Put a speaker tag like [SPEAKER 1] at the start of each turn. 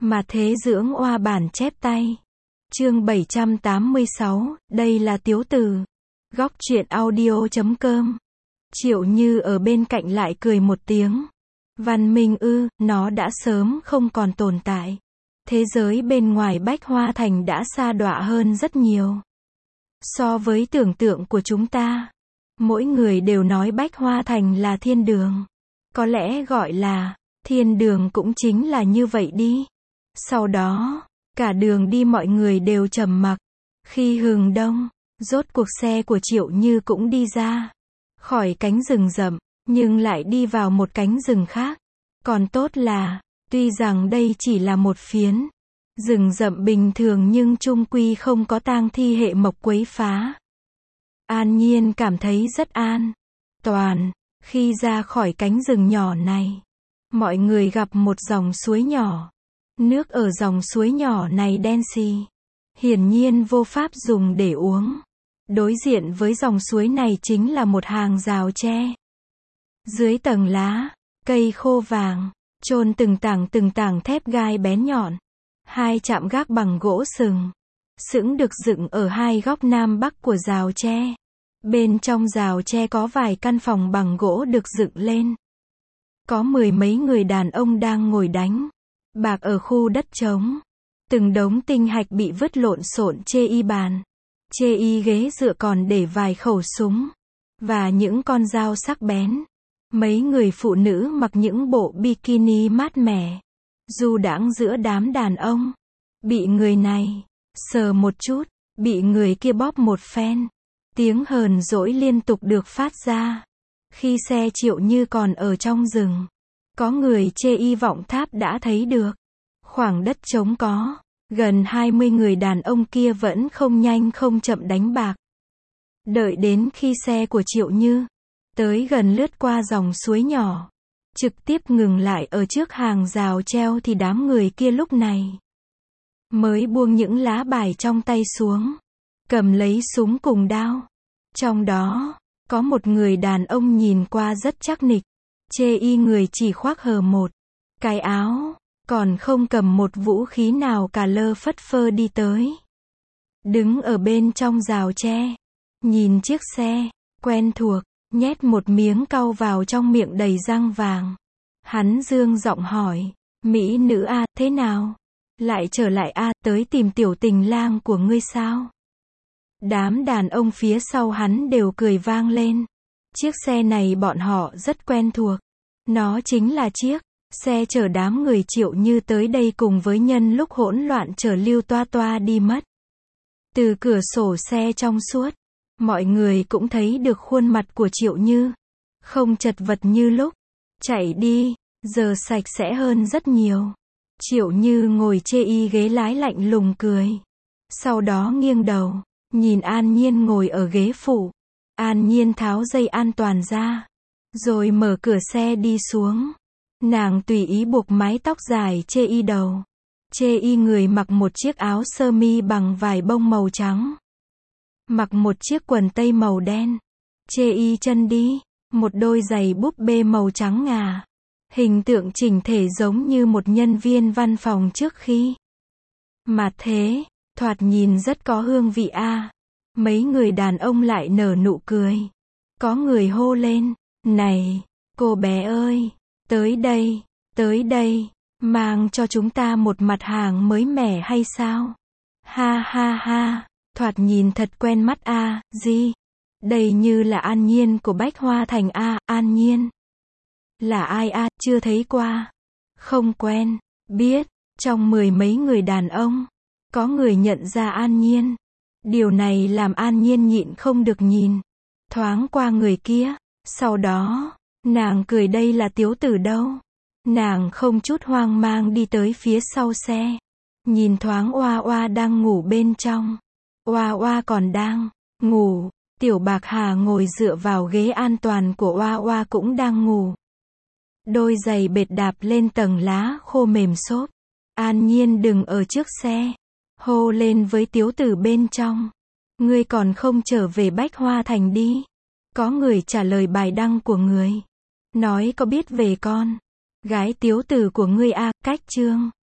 [SPEAKER 1] Mà thế dưỡng oa bản chép tay. Chương 786, đây là Tiếu Từ. Góc truyện audio.com. Triệu Như ở bên cạnh lại cười một tiếng. Văn minh ư, nó đã sớm không còn tồn tại. Thế giới bên ngoài Bách Hoa Thành đã sa đọa hơn rất nhiều. So với tưởng tượng của chúng ta, mỗi người đều nói Bách Hoa Thành là thiên đường. Có lẽ gọi là thiên đường cũng chính là như vậy đi. Sau đó, cả đường đi mọi người đều trầm mặc. Khi hừng đông, rốt cuộc xe của Triệu Như cũng đi ra khỏi cánh rừng rậm, nhưng lại đi vào một cánh rừng khác. Còn tốt là, tuy rằng đây chỉ là một phiến rừng rậm bình thường nhưng chung quy không có tang thi hệ mộc quấy phá. An Nhiên cảm thấy rất an toàn. Khi ra khỏi cánh rừng nhỏ này, mọi người gặp một dòng suối nhỏ. Nước ở dòng suối nhỏ này đen xì, hiển nhiên vô pháp dùng để uống. Đối diện với dòng suối này chính là một hàng rào tre. Dưới tầng lá, cây khô vàng, chôn từng tảng thép gai bén nhọn. Hai trạm gác bằng gỗ sừng sững được dựng ở hai góc nam bắc của rào tre. Bên trong rào tre có vài căn phòng bằng gỗ được dựng lên. Có mười mấy người đàn ông đang ngồi đánh bạc ở khu đất trống. Từng đống tinh hạch bị vứt lộn xộn chê y bàn, chê y ghế dựa còn để vài khẩu súng và những con dao sắc bén. Mấy người phụ nữ mặc những bộ bikini mát mẻ, du đãng giữa đám đàn ông. Bị người này sờ một chút, bị người kia bóp một phen. Tiếng hờn dỗi liên tục được phát ra. Khi xe Triệu Như còn ở trong rừng, có người chê y vọng tháp đã thấy được. Khoảng đất trống có gần 20 người đàn ông kia vẫn không nhanh không chậm đánh bạc. Đợi đến khi xe của Triệu Như tới gần lướt qua dòng suối nhỏ, trực tiếp ngừng lại ở trước hàng rào treo thì đám người kia lúc này mới buông những lá bài trong tay xuống, cầm lấy súng cùng đao. Trong đó, có một người đàn ông nhìn qua rất chắc nịch, chê y người chỉ khoác hờ một cái áo, còn không cầm một vũ khí nào cả lơ phất phơ đi tới. Đứng ở bên trong rào tre, nhìn chiếc xe quen thuộc, nhét một miếng cau vào trong miệng đầy răng vàng. Hắn dương giọng hỏi, mỹ nữ a, thế nào? Lại trở lại a, tới tìm tiểu tình lang của ngươi sao? Đám đàn ông phía sau hắn đều cười vang lên. Chiếc xe này bọn họ rất quen thuộc. Nó chính là chiếc xe chở đám người Triệu Như tới đây cùng với nhân lúc hỗn loạn chở Lưu Toa Toa đi mất. Từ cửa sổ xe trong suốt, mọi người cũng thấy được khuôn mặt của Triệu Như. Không chật vật như lúc chạy đi, giờ sạch sẽ hơn rất nhiều. Triệu Như ngồi chê y ghế lái lạnh lùng cười. Sau đó nghiêng đầu, nhìn An Nhiên ngồi ở ghế phụ. An Nhiên tháo dây an toàn ra, rồi mở cửa xe đi xuống. Nàng tùy ý buộc mái tóc dài chê y đầu. Chê y người mặc một chiếc áo sơ mi bằng vải bông màu trắng, mặc một chiếc quần tây màu đen. Chê y chân đi một đôi giày búp bê màu trắng ngà. Hình tượng chỉnh thể giống như một nhân viên văn phòng trước khi mà thế, thoạt nhìn rất có hương vị a. Mấy người đàn ông lại nở nụ cười. Có người hô lên, này, cô bé ơi, tới đây, mang cho chúng ta một mặt hàng mới mẻ hay sao? Ha ha ha, thoạt nhìn thật quen mắt a, gì? Đây như là An Nhiên của Bách Hoa Thành a, An Nhiên. Là ai a, chưa thấy qua. Không quen, biết, trong mười mấy người đàn ông, có người nhận ra An Nhiên. Điều này làm An Nhiên nhịn không được nhìn thoáng qua người kia. Sau đó, nàng cười, đây là Tiếu Tử đâu. Nàng không chút hoang mang đi tới phía sau xe. Nhìn thoáng Oa Oa đang ngủ bên trong. Oa Oa còn đang ngủ. Tiểu Bạc Hà ngồi dựa vào ghế an toàn của Oa Oa cũng đang ngủ. Đôi giày bệt đạp lên tầng lá khô mềm xốp. An Nhiên đứng ở trước xe, hô lên với Tiếu Tử bên trong. Ngươi còn không trở về Bách Hoa Thành đi? Có người trả lời bài đăng của người. Nói có biết về con gái Tiếu Tử của ngươi a, cách chương